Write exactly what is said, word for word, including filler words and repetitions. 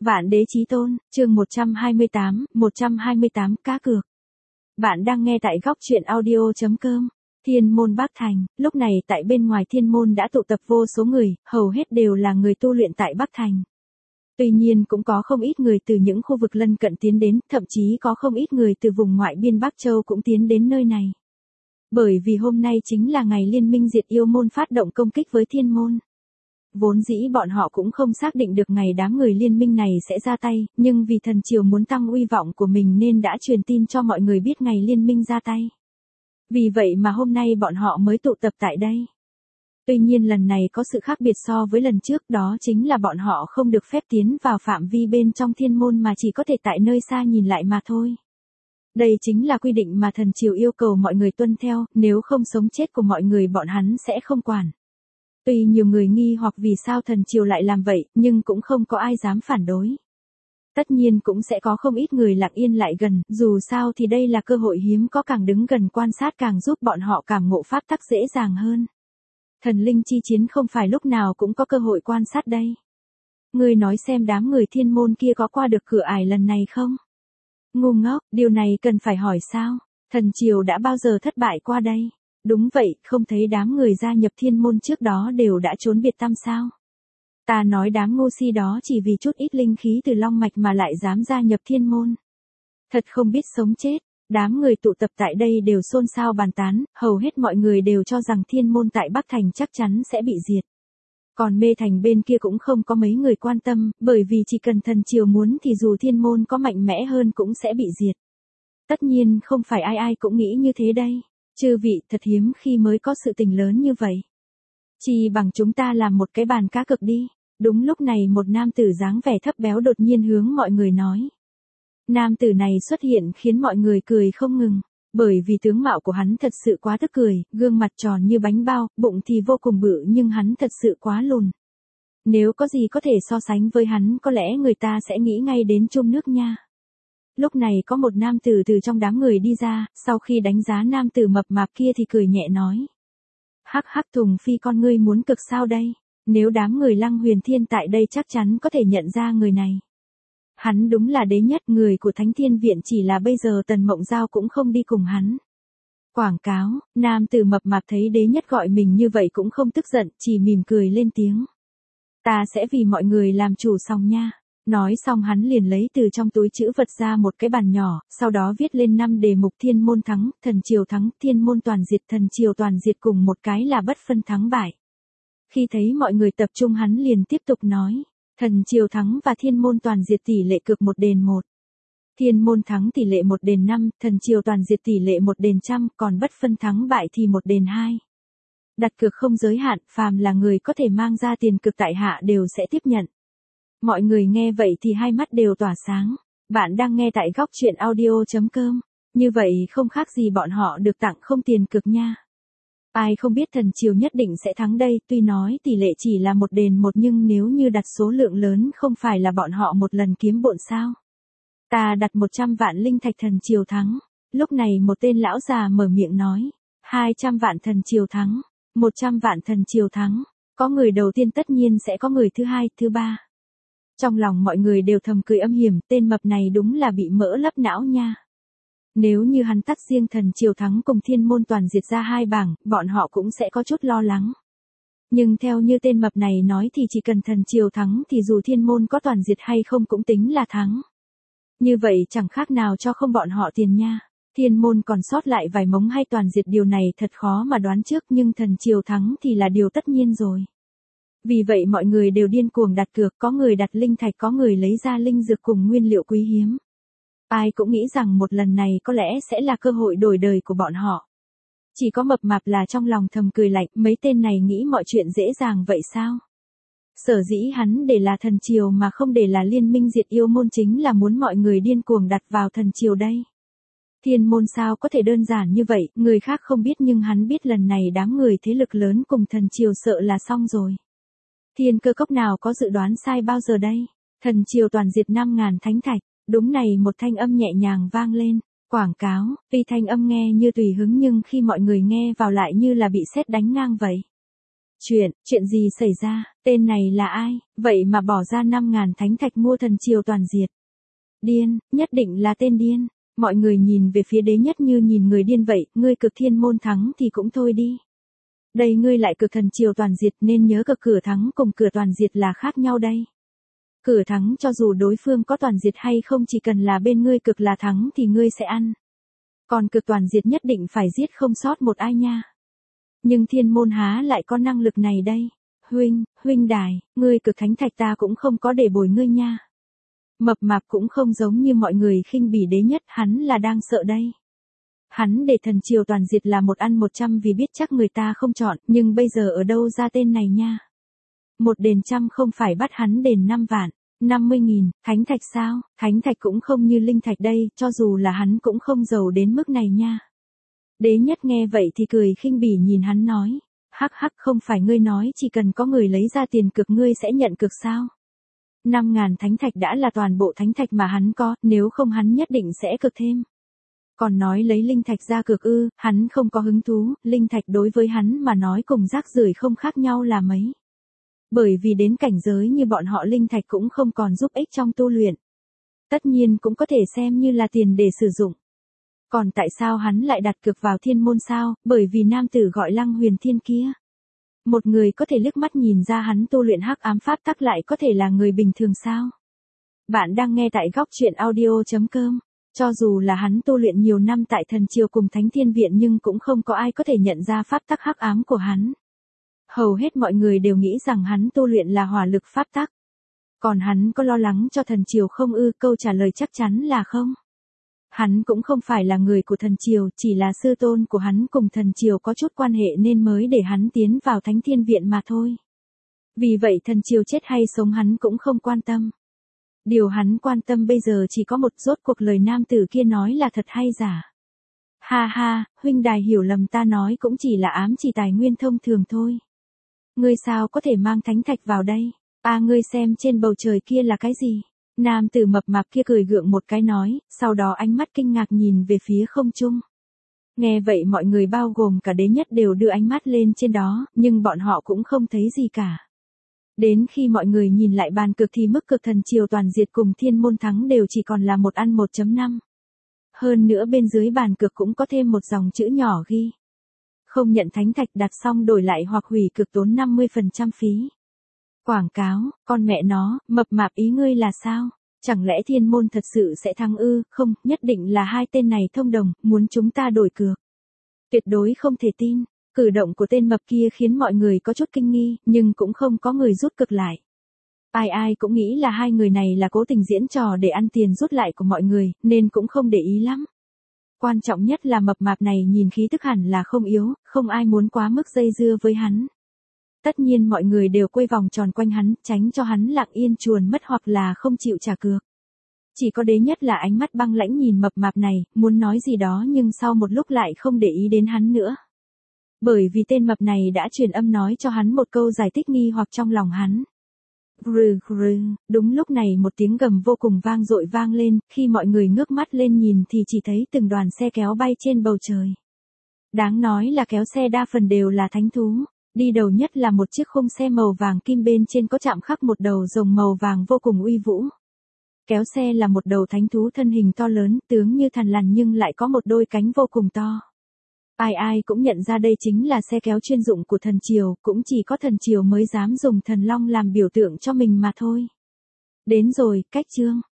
Vạn đế chí tôn, chương một trăm hai mươi tám, một trăm hai mươi tám cá cược. Bạn đang nghe tại góc truyện audio chấm com. Thiên môn Bắc Thành, lúc này tại bên ngoài thiên môn đã tụ tập vô số người, hầu hết đều là người tu luyện tại Bắc Thành. Tuy nhiên cũng có không ít người từ những khu vực lân cận tiến đến, thậm chí có không ít người từ vùng ngoại biên Bắc Châu cũng tiến đến nơi này. Bởi vì hôm nay chính là ngày liên minh diệt yêu môn phát động công kích với thiên môn. Vốn dĩ bọn họ cũng không xác định được ngày đám người liên minh này sẽ ra tay, nhưng vì thần triều muốn tăng uy vọng của mình nên đã truyền tin cho mọi người biết ngày liên minh ra tay. Vì vậy mà hôm nay bọn họ mới tụ tập tại đây. Tuy nhiên lần này có sự khác biệt so với lần trước, đó chính là bọn họ không được phép tiến vào phạm vi bên trong thiên môn mà chỉ có thể tại nơi xa nhìn lại mà thôi. Đây chính là quy định mà thần triều yêu cầu mọi người tuân theo, nếu không sống chết của mọi người bọn hắn sẽ không quản. Tuy nhiều người nghi hoặc vì sao thần triều lại làm vậy, nhưng cũng không có ai dám phản đối. Tất nhiên cũng sẽ có không ít người lặng yên lại gần, dù sao thì đây là cơ hội hiếm có, càng đứng gần quan sát càng giúp bọn họ cảm ngộ pháp tắc dễ dàng hơn. Thần linh chi chiến không phải lúc nào cũng có cơ hội quan sát đây. Ngươi nói xem đám người thiên môn kia có qua được cửa ải lần này không? Ngu ngốc, điều này cần phải hỏi sao? Thần triều đã bao giờ thất bại qua đây? Đúng vậy, không thấy đám người gia nhập thiên môn trước đó đều đã trốn biệt tăm sao? Ta nói đám ngu si đó chỉ vì chút ít linh khí từ long mạch mà lại dám gia nhập thiên môn. Thật không biết sống chết, đám người tụ tập tại đây đều xôn xao bàn tán, hầu hết mọi người đều cho rằng thiên môn tại Bắc Thành chắc chắn sẽ bị diệt. Còn Mê Thành bên kia cũng không có mấy người quan tâm, bởi vì chỉ cần thần triều muốn thì dù thiên môn có mạnh mẽ hơn cũng sẽ bị diệt. Tất nhiên không phải ai ai cũng nghĩ như thế đây. Chư vị, thật hiếm khi mới có sự tình lớn như vậy. Chỉ bằng chúng ta làm một cái bàn cá cược đi. Đúng lúc này một nam tử dáng vẻ thấp béo đột nhiên hướng mọi người nói. Nam tử này xuất hiện khiến mọi người cười không ngừng. Bởi vì tướng mạo của hắn thật sự quá tức cười, gương mặt tròn như bánh bao, bụng thì vô cùng bự nhưng hắn thật sự quá lùn. Nếu có gì có thể so sánh với hắn có lẽ người ta sẽ nghĩ ngay đến Trung Nước nha. Lúc này có một nam tử từ trong đám người đi ra, sau khi đánh giá nam tử mập mạp kia thì cười nhẹ nói. Hắc hắc Thùng Phi, con ngươi muốn cực sao đây? Nếu đám người Lăng Huyền Thiên tại đây chắc chắn có thể nhận ra người này. Hắn đúng là đế nhất, người của Thánh Thiên Viện, chỉ là bây giờ Tần Mộng Giao cũng không đi cùng hắn. Quảng cáo, nam tử mập mạp thấy đế nhất gọi mình như vậy cũng không tức giận, chỉ mỉm cười lên tiếng. Ta sẽ vì mọi người làm chủ xong nha. Nói xong hắn liền lấy từ trong túi trữ vật ra một cái bàn nhỏ, sau đó viết lên năm đề mục: thiên môn thắng, thần triều thắng, thiên môn toàn diệt, thần triều toàn diệt, cùng một cái là bất phân thắng bại. Khi thấy mọi người tập trung hắn liền tiếp tục nói, thần triều thắng và thiên môn toàn diệt tỷ lệ cược một đền một. Thiên môn thắng tỷ lệ một đền năm, thần triều toàn diệt tỷ lệ một đền trăm, còn bất phân thắng bại thì một đền hai. Đặt cược không giới hạn, phàm là người có thể mang ra tiền cược tại hạ đều sẽ tiếp nhận. Mọi người nghe vậy thì hai mắt đều tỏa sáng. Bạn đang nghe tại góc truyện audio chấm com. Như vậy không khác gì bọn họ được tặng không tiền cược nha. Ai không biết thần triều nhất định sẽ thắng đây, tuy nói tỷ lệ chỉ là một đền một nhưng nếu như đặt số lượng lớn không phải là bọn họ một lần kiếm bộn sao. Ta đặt một trăm vạn linh thạch thần triều thắng. Lúc này một tên lão già mở miệng nói. hai trăm vạn thần triều thắng. một trăm vạn thần triều thắng. Có người đầu tiên tất nhiên sẽ có người thứ hai, thứ ba. Trong lòng mọi người đều thầm cười âm hiểm, tên mập này đúng là bị mỡ lấp não nha. Nếu như hắn tắt riêng thần triều thắng cùng thiên môn toàn diệt ra hai bảng, bọn họ cũng sẽ có chút lo lắng. Nhưng theo như tên mập này nói thì chỉ cần thần triều thắng thì dù thiên môn có toàn diệt hay không cũng tính là thắng. Như vậy chẳng khác nào cho không bọn họ tiền nha. Thiên môn còn sót lại vài mống hay toàn diệt, điều này thật khó mà đoán trước, nhưng thần triều thắng thì là điều tất nhiên rồi. Vì vậy mọi người đều điên cuồng đặt cược, có người đặt linh thạch, có người lấy ra linh dược cùng nguyên liệu quý hiếm. Ai cũng nghĩ rằng một lần này có lẽ sẽ là cơ hội đổi đời của bọn họ. Chỉ có mập mạp là trong lòng thầm cười lạnh, mấy tên này nghĩ mọi chuyện dễ dàng vậy sao? Sở dĩ hắn để là thần triều mà không để là liên minh diệt yêu môn chính là muốn mọi người điên cuồng đặt vào thần triều đây. Thiên môn sao có thể đơn giản như vậy, người khác không biết nhưng hắn biết lần này đám người thế lực lớn cùng thần triều sợ là xong rồi. Thiên cơ cốc nào có dự đoán sai bao giờ đây? Thần triều toàn diệt năm ngàn thánh thạch. Đúng này, một thanh âm nhẹ nhàng vang lên. Quảng cáo, tuy thanh âm nghe như tùy hứng nhưng khi mọi người nghe vào lại như là bị sét đánh ngang vậy. Chuyện, chuyện gì xảy ra, tên này là ai, vậy mà bỏ ra năm ngàn thánh thạch mua thần triều toàn diệt. Điên, nhất định là tên điên. Mọi người nhìn về phía đế nhất như nhìn người điên vậy, ngươi cực thiên môn thắng thì cũng thôi đi. Đây ngươi lại cực thần triều toàn diệt nên nhớ cực cửa thắng cùng cửa toàn diệt là khác nhau đây. Cửa thắng cho dù đối phương có toàn diệt hay không chỉ cần là bên ngươi cực là thắng thì ngươi sẽ ăn. Còn cực toàn diệt nhất định phải giết không sót một ai nha. Nhưng thiên môn há lại có năng lực này đây. Huynh, huynh đài, ngươi cực thánh thạch ta cũng không có để bồi ngươi nha. Mập mạp cũng không giống như mọi người khinh bỉ đế nhất, hắn là đang sợ đây. Hắn để thần triều toàn diệt là một ăn một trăm vì biết chắc người ta không chọn, nhưng bây giờ ở đâu ra tên này nha. Một đền trăm không phải bắt hắn đền năm vạn, năm mươi nghìn, thánh thạch sao, thánh thạch cũng không như linh thạch đây, cho dù là hắn cũng không giàu đến mức này nha. Đế nhất nghe vậy thì cười khinh bỉ nhìn hắn nói, hắc hắc không phải ngươi nói chỉ cần có người lấy ra tiền cực ngươi sẽ nhận cực sao. Năm ngàn thánh thạch đã là toàn bộ thánh thạch mà hắn có, nếu không hắn nhất định sẽ cực thêm. Còn nói lấy linh thạch ra cực ư, hắn không có hứng thú, linh thạch đối với hắn mà nói cùng rác rưởi không khác nhau là mấy. Bởi vì đến cảnh giới như bọn họ linh thạch cũng không còn giúp ích trong tu luyện. Tất nhiên cũng có thể xem như là tiền để sử dụng. Còn tại sao hắn lại đặt cược vào thiên môn sao, bởi vì nam tử gọi Lăng Huyền Thiên kia. Một người có thể liếc mắt nhìn ra hắn tu luyện hắc ám pháp tắc lại có thể là người bình thường sao? Bạn đang nghe tại góc truyện audio chấm com. Cho dù là hắn tu luyện nhiều năm tại thần triều cùng thánh thiên viện nhưng cũng không có ai có thể nhận ra pháp tắc hắc ám của hắn. Hầu hết mọi người đều nghĩ rằng hắn tu luyện là hỏa lực pháp tắc. Còn hắn có lo lắng cho thần triều không ư? Câu trả lời chắc chắn là không. Hắn cũng không phải là người của thần triều, chỉ là sư tôn của hắn cùng thần triều có chút quan hệ nên mới để hắn tiến vào thánh thiên viện mà thôi. Vì vậy thần triều chết hay sống hắn cũng không quan tâm. Điều hắn quan tâm bây giờ chỉ có một, rốt cuộc lời nam tử kia nói là thật hay giả. Ha ha, huynh đài hiểu lầm, ta nói cũng chỉ là ám chỉ tài nguyên thông thường thôi. Ngươi sao có thể mang thánh thạch vào đây? À ngươi xem trên bầu trời kia là cái gì? Nam tử mập mạp kia cười gượng một cái nói, sau đó ánh mắt kinh ngạc nhìn về phía không trung. Nghe vậy mọi người bao gồm cả đế nhất đều đưa ánh mắt lên trên đó, nhưng bọn họ cũng không thấy gì cả. Đến khi mọi người nhìn lại bàn cực thì mức cực thần triều toàn diệt cùng thiên môn thắng đều chỉ còn là một ăn một chấm năm. Hơn nữa bên dưới bàn cực cũng có thêm một dòng chữ nhỏ ghi. Không nhận thánh thạch, đặt xong đổi lại hoặc hủy cực tốn năm mươi phần trăm phí. Quảng cáo, con mẹ nó, mập mạp ý ngươi là sao? Chẳng lẽ thiên môn thật sự sẽ thắng ư? Không, nhất định là hai tên này thông đồng, muốn chúng ta đổi cược. Tuyệt đối không thể tin. Cử động của tên mập kia khiến mọi người có chút kinh nghi, nhưng cũng không có người rút cực lại. Ai ai cũng nghĩ là hai người này là cố tình diễn trò để ăn tiền rút lại của mọi người, nên cũng không để ý lắm. Quan trọng nhất là mập mạp này nhìn khí tức hẳn là không yếu, không ai muốn quá mức dây dưa với hắn. Tất nhiên mọi người đều quay vòng tròn quanh hắn, tránh cho hắn lặng yên chuồn mất hoặc là không chịu trả cược. Chỉ có đế nhất là ánh mắt băng lãnh nhìn mập mạp này, muốn nói gì đó nhưng sau một lúc lại không để ý đến hắn nữa. Bởi vì tên mập này đã truyền âm nói cho hắn một câu giải thích nghi hoặc trong lòng hắn. Grừ grừ, đúng lúc này một tiếng gầm vô cùng vang dội vang lên, khi mọi người ngước mắt lên nhìn thì chỉ thấy từng đoàn xe kéo bay trên bầu trời. Đáng nói là kéo xe đa phần đều là thánh thú, đi đầu nhất là một chiếc khung xe màu vàng kim bên trên có chạm khắc một đầu rồng màu vàng vô cùng uy vũ. Kéo xe là một đầu thánh thú thân hình to lớn, tướng như thằn lằn nhưng lại có một đôi cánh vô cùng to. Ai ai cũng nhận ra đây chính là xe kéo chuyên dụng của thần triều, cũng chỉ có thần triều mới dám dùng thần long làm biểu tượng cho mình mà thôi. Đến rồi, cách chương.